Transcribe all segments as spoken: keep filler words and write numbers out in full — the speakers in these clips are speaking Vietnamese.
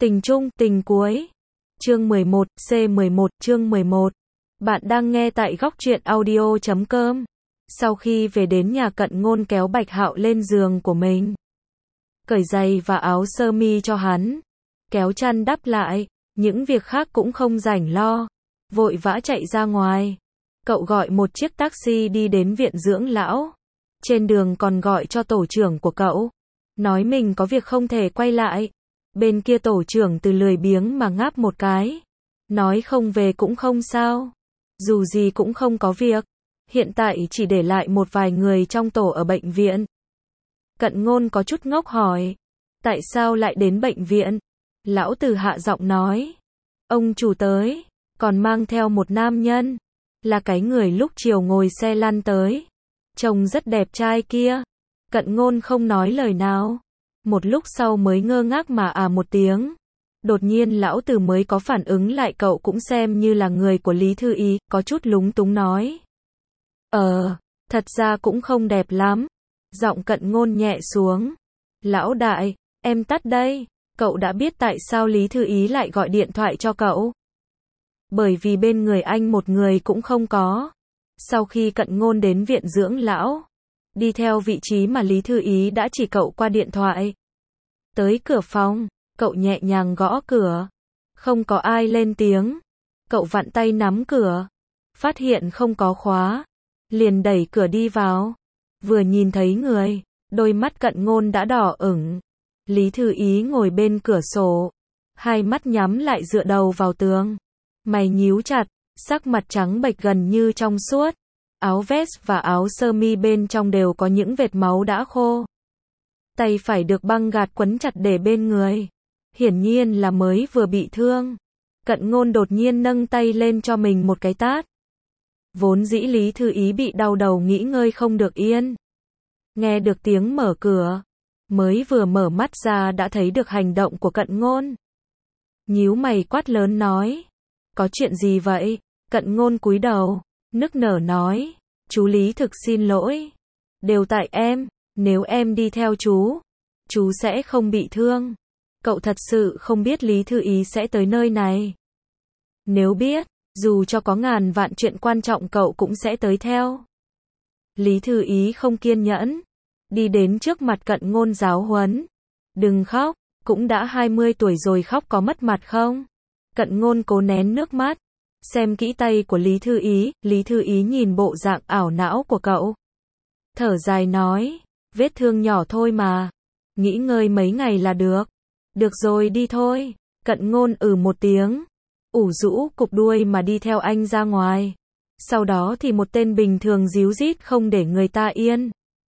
Tình chung, tình cuối. Chương mười một, C mười một, chương mười một. Bạn đang nghe tại góc truyện audio chấm com. Sau khi về đến nhà, Cận Ngôn kéo Bạch Hạo lên giường của mình, cởi giày và áo sơ mi cho hắn, kéo chăn đắp lại, những việc khác cũng không rảnh lo, vội vã chạy ra ngoài. Cậu gọi một chiếc taxi đi đến viện dưỡng lão. Trên đường còn gọi cho tổ trưởng của cậu, nói mình có việc không thể quay lại. Bên kia tổ trưởng từ lười biếng mà ngáp một cái, nói không về cũng không sao, dù gì cũng không có việc, hiện tại chỉ để lại một vài người trong tổ ở bệnh viện. Cận Ngôn có chút ngốc hỏi, tại sao lại đến bệnh viện? Lão Từ hạ giọng nói, ông chủ tới, còn mang theo một nam nhân, là cái người lúc chiều ngồi xe lăn tới, trông rất đẹp trai kia. Cận Ngôn không nói lời nào, một lúc sau mới ngơ ngác mà à một tiếng. Đột nhiên lão Từ mới có phản ứng lại, cậu cũng xem như là người của Lý Thư Ý, có chút lúng túng nói, Ờ, thật ra cũng không đẹp lắm. Giọng Cận Ngôn nhẹ xuống. Lão đại, em tắt đây. Cậu đã biết tại sao Lý Thư Ý lại gọi điện thoại cho cậu? Bởi vì bên người anh một người cũng không có. Sau khi Cận Ngôn đến viện dưỡng lão, đi theo vị trí mà Lý Thư Ý đã chỉ cậu qua điện thoại. Tới cửa phòng, cậu nhẹ nhàng gõ cửa. Không có ai lên tiếng. Cậu vặn tay nắm cửa, phát hiện không có khóa, liền đẩy cửa đi vào. Vừa nhìn thấy người, đôi mắt Cận Ngôn đã đỏ ửng. Lý Thư Ý ngồi bên cửa sổ, hai mắt nhắm lại dựa đầu vào tường, mày nhíu chặt, sắc mặt trắng bệch gần như trong suốt. Áo vest và áo sơ mi bên trong đều có những vệt máu đã khô. Tay phải được băng gạt quấn chặt để bên người, hiển nhiên là mới vừa bị thương. Cận Ngôn đột nhiên nâng tay lên cho mình một cái tát. Vốn dĩ Lý Thư Ý bị đau đầu nghỉ ngơi không được yên. Nghe được tiếng mở cửa, mới vừa mở mắt ra đã thấy được hành động của Cận Ngôn. Nhíu mày quát lớn nói, có chuyện gì vậy? Cận Ngôn cúi đầu, nức nở nói, chú Lý thực xin lỗi. Đều tại em, nếu em đi theo chú, chú sẽ không bị thương. Cậu thật sự không biết Lý Thư Ý sẽ tới nơi này. Nếu biết, dù cho có ngàn vạn chuyện quan trọng cậu cũng sẽ tới theo. Lý Thư Ý không kiên nhẫn, đi đến trước mặt Cận Ngôn giáo huấn. Đừng khóc, cũng đã hai mươi tuổi rồi, khóc có mất mặt không? Cận Ngôn cố nén nước mắt, xem kỹ tay của Lý Thư Ý. Lý Thư Ý nhìn bộ dạng ảo não của cậu, thở dài nói, vết thương nhỏ thôi mà, nghỉ ngơi mấy ngày là được. Được rồi, đi thôi. Cận Ngôn ừ một tiếng, ủ rũ cục đuôi mà đi theo anh ra ngoài. Sau đó thì một tên bình thường díu dít không để người ta yên.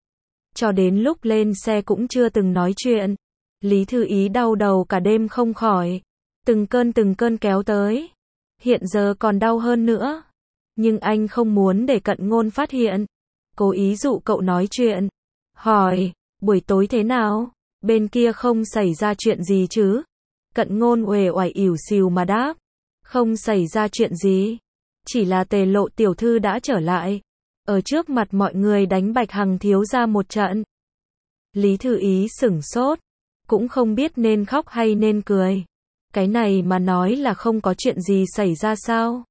Cho đến lúc lên xe cũng chưa từng nói chuyện. Lý Thư Ý đau đầu cả đêm không khỏi, từng cơn từng cơn kéo tới, hiện giờ còn đau hơn nữa. Nhưng anh không muốn để Cận Ngôn phát hiện, cố ý dụ cậu nói chuyện, hỏi, buổi tối thế nào? Bên kia không xảy ra chuyện gì chứ? Cận Ngôn uể oải ỉu xìu mà đáp, không xảy ra chuyện gì, chỉ là Tề Lộ tiểu thư đã trở lại, ở trước mặt mọi người đánh Bạch Hằng thiếu gia một trận. Lý Thư Ý sửng sốt, cũng không biết nên khóc hay nên cười. Cái này mà nói là không có chuyện gì xảy ra sao?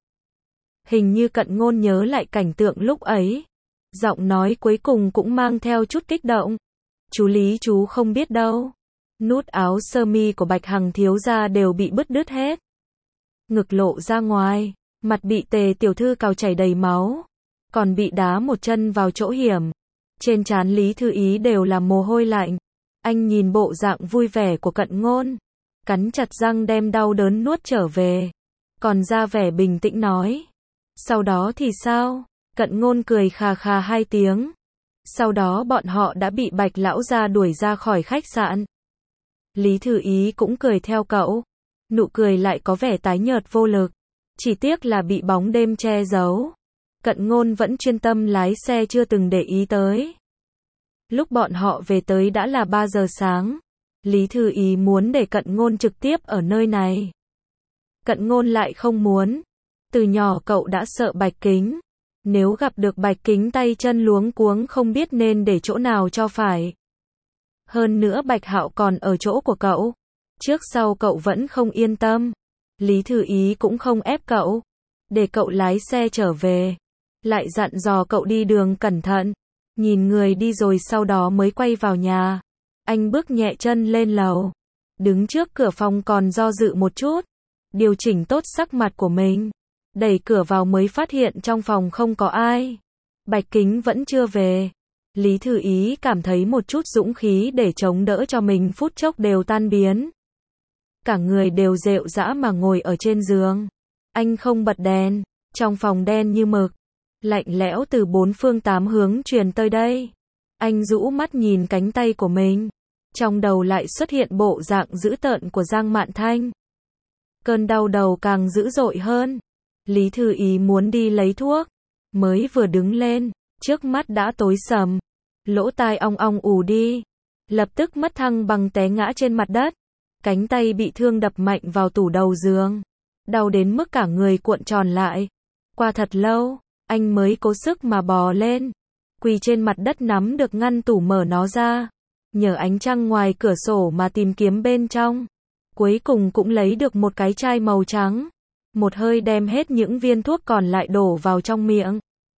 Hình như Cận Ngôn nhớ lại cảnh tượng lúc ấy, giọng nói cuối cùng cũng mang theo chút kích động. Chú Lý chú không biết đâu. Nút áo sơ mi của Bạch Hằng thiếu gia đều bị bứt đứt hết. Ngực lộ ra ngoài, mặt bị Tề tiểu thư cào chảy đầy máu, còn bị đá một chân vào chỗ hiểm. Trên trán Lý Thư Ý đều là mồ hôi lạnh. Anh nhìn bộ dạng vui vẻ của Cận Ngôn, cắn chặt răng đem đau đớn nuốt trở về, còn ra vẻ bình tĩnh nói, sau đó thì sao? Cận Ngôn cười khà khà hai tiếng. Sau đó bọn họ đã bị Bạch lão gia đuổi ra khỏi khách sạn. Lý Thư Ý cũng cười theo cậu, nụ cười lại có vẻ tái nhợt vô lực, chỉ tiếc là bị bóng đêm che giấu. Cận Ngôn vẫn chuyên tâm lái xe chưa từng để ý tới. Lúc bọn họ về tới đã là ba giờ sáng. Lý Thư Ý muốn để Cận Ngôn trực tiếp ở nơi này. Cận Ngôn lại không muốn. Từ nhỏ cậu đã sợ Bạch Kính. Nếu gặp được Bạch Kính tay chân luống cuống không biết nên để chỗ nào cho phải. Hơn nữa Bạch Hạo còn ở chỗ của cậu. Trước sau cậu vẫn không yên tâm. Lý Thư Ý cũng không ép cậu, để cậu lái xe trở về. Lại dặn dò cậu đi đường cẩn thận. Nhìn người đi rồi sau đó mới quay vào nhà. Anh bước nhẹ chân lên lầu. Đứng trước cửa phòng còn do dự một chút. Điều chỉnh tốt sắc mặt của mình. Đẩy cửa vào mới phát hiện trong phòng không có ai. Bạch Kính vẫn chưa về. Lý Thư Ý cảm thấy một chút dũng khí để chống đỡ cho mình phút chốc đều tan biến. Cả người đều rệu rã mà ngồi ở trên giường. Anh không bật đèn. Trong phòng đen như mực. Lạnh lẽo từ bốn phương tám hướng truyền tới đây. Anh rũ mắt nhìn cánh tay của mình. Trong đầu lại xuất hiện bộ dạng dữ tợn của Giang Mạn Thanh. Cơn đau đầu càng dữ dội hơn. Lý Thư Ý muốn đi lấy thuốc. Mới vừa đứng lên, trước mắt đã tối sầm. Lỗ tai ong ong ù đi. Lập tức mất thăng bằng té ngã trên mặt đất. Cánh tay bị thương đập mạnh vào tủ đầu giường. Đau đến mức cả người cuộn tròn lại. Qua thật lâu, anh mới cố sức mà bò lên. Quỳ trên mặt đất nắm được ngăn tủ mở nó ra. Nhờ ánh trăng ngoài cửa sổ mà tìm kiếm bên trong. Cuối cùng cũng lấy được một cái chai màu trắng. Một hơi đem hết những viên thuốc còn lại đổ vào trong miệng.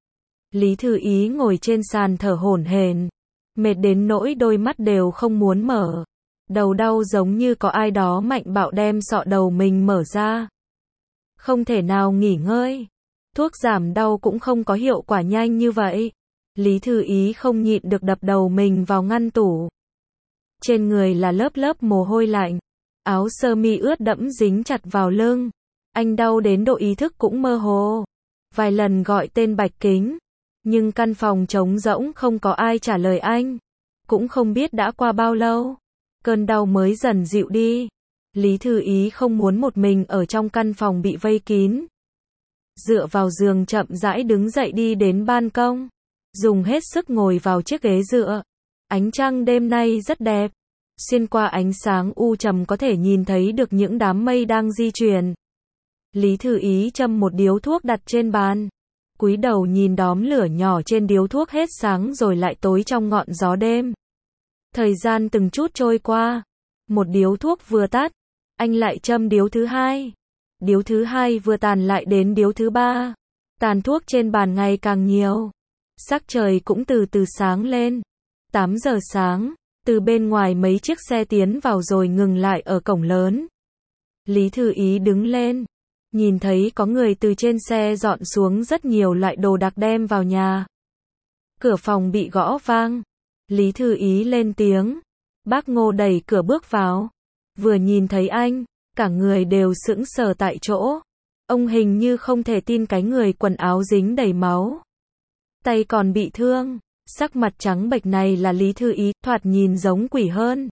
Lý Thư Ý ngồi trên sàn thở hổn hển. Mệt đến nỗi đôi mắt đều không muốn mở. Đầu đau giống như có ai đó mạnh bạo đem sọ đầu mình mở ra. Không thể nào nghỉ ngơi. Thuốc giảm đau cũng không có hiệu quả nhanh như vậy. Lý Thư Ý không nhịn được đập đầu mình vào ngăn tủ. Trên người là lớp lớp mồ hôi lạnh. Áo sơ mi ướt đẫm dính chặt vào lưng. Anh đau đến độ ý thức cũng mơ hồ. Vài lần gọi tên Bạch Kính. Nhưng căn phòng trống rỗng không có ai trả lời anh. Cũng không biết đã qua bao lâu. Cơn đau mới dần dịu đi. Lý Thư Ý không muốn một mình ở trong căn phòng bị vây kín. Dựa vào giường chậm rãi đứng dậy đi đến ban công. Dùng hết sức ngồi vào chiếc ghế dựa. Ánh trăng đêm nay rất đẹp. Xuyên qua ánh sáng u trầm có thể nhìn thấy được những đám mây đang di chuyển. Lý Thư Ý châm một điếu thuốc đặt trên bàn. Cúi đầu nhìn đóm lửa nhỏ trên điếu thuốc hết sáng rồi lại tối trong ngọn gió đêm. Thời gian từng chút trôi qua. Một điếu thuốc vừa tắt. Anh lại châm điếu thứ hai. Điếu thứ hai vừa tàn lại đến điếu thứ ba. Tàn thuốc trên bàn ngày càng nhiều. Sắc trời cũng từ từ sáng lên. tám giờ sáng. Từ bên ngoài mấy chiếc xe tiến vào rồi ngừng lại ở cổng lớn. Lý Thư Ý đứng lên. Nhìn thấy có người từ trên xe dọn xuống rất nhiều loại đồ đạc đem vào nhà. Cửa phòng bị gõ vang. Lý Thư Ý lên tiếng. Bác Ngô đẩy cửa bước vào. Vừa nhìn thấy anh, cả người đều sững sờ tại chỗ. Ông hình như không thể tin cái người quần áo dính đầy máu. Tay còn bị thương. Sắc mặt trắng bệch này là Lý Thư Ý, thoạt nhìn giống quỷ hơn.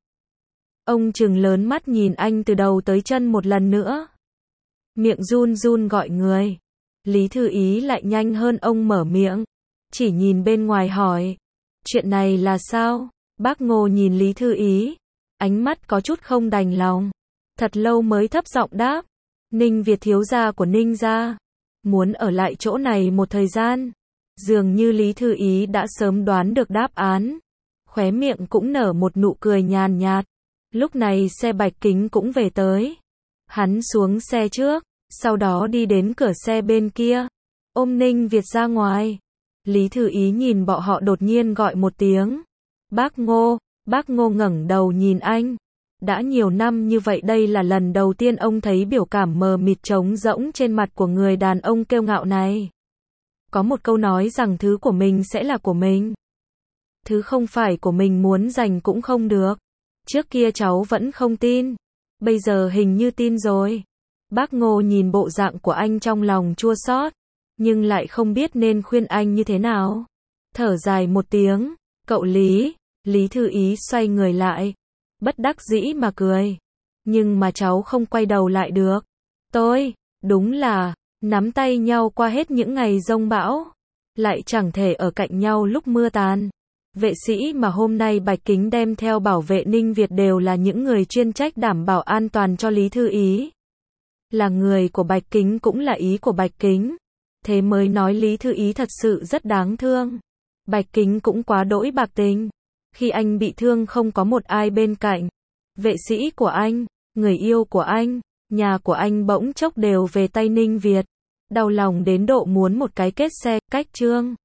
Ông trừng lớn mắt nhìn anh từ đầu tới chân một lần nữa. Miệng run run gọi người. Lý Thư Ý lại nhanh hơn ông mở miệng. Chỉ nhìn bên ngoài hỏi. Chuyện này là sao? Bác Ngô nhìn Lý Thư Ý. Ánh mắt có chút không đành lòng. Thật lâu mới thấp giọng đáp. Ninh Việt thiếu gia của Ninh gia. Muốn ở lại chỗ này một thời gian. Dường như Lý Thư Ý đã sớm đoán được đáp án. Khóe miệng cũng nở một nụ cười nhàn nhạt. Lúc này xe Bạch Kính cũng về tới. Hắn xuống xe trước. Sau đó đi đến cửa xe bên kia. Ôm Ninh Việt ra ngoài. Lý Thư Ý nhìn bọn họ đột nhiên gọi một tiếng. Bác Ngô. Bác Ngô ngẩng đầu nhìn anh. Đã nhiều năm như vậy đây là lần đầu tiên ông thấy biểu cảm mờ mịt trống rỗng trên mặt của người đàn ông kiêu ngạo này. Có một câu nói rằng thứ của mình sẽ là của mình. Thứ không phải của mình muốn giành cũng không được. Trước kia cháu vẫn không tin. Bây giờ hình như tin rồi. Bác Ngô nhìn bộ dạng của anh trong lòng chua xót, nhưng lại không biết nên khuyên anh như thế nào. Thở dài một tiếng. Cậu Lý. Lý Thư Ý xoay người lại. Bất đắc dĩ mà cười. Nhưng mà cháu không quay đầu lại được. Tôi, đúng là, nắm tay nhau qua hết những ngày giông bão. Lại chẳng thể ở cạnh nhau lúc mưa tàn. Vệ sĩ mà hôm nay Bạch Kính đem theo bảo vệ Ninh Việt đều là những người chuyên trách đảm bảo an toàn cho Lý Thư Ý. Là người của Bạch Kính cũng là ý của Bạch Kính. Thế mới nói Lý Thư Ý thật sự rất đáng thương. Bạch Kính cũng quá đỗi bạc tình. Khi anh bị thương không có một ai bên cạnh. Vệ sĩ của anh, Người yêu của anh, nhà của anh bỗng chốc đều về tay Ninh Việt. Đau lòng đến độ muốn một cái kết xe, cách Trương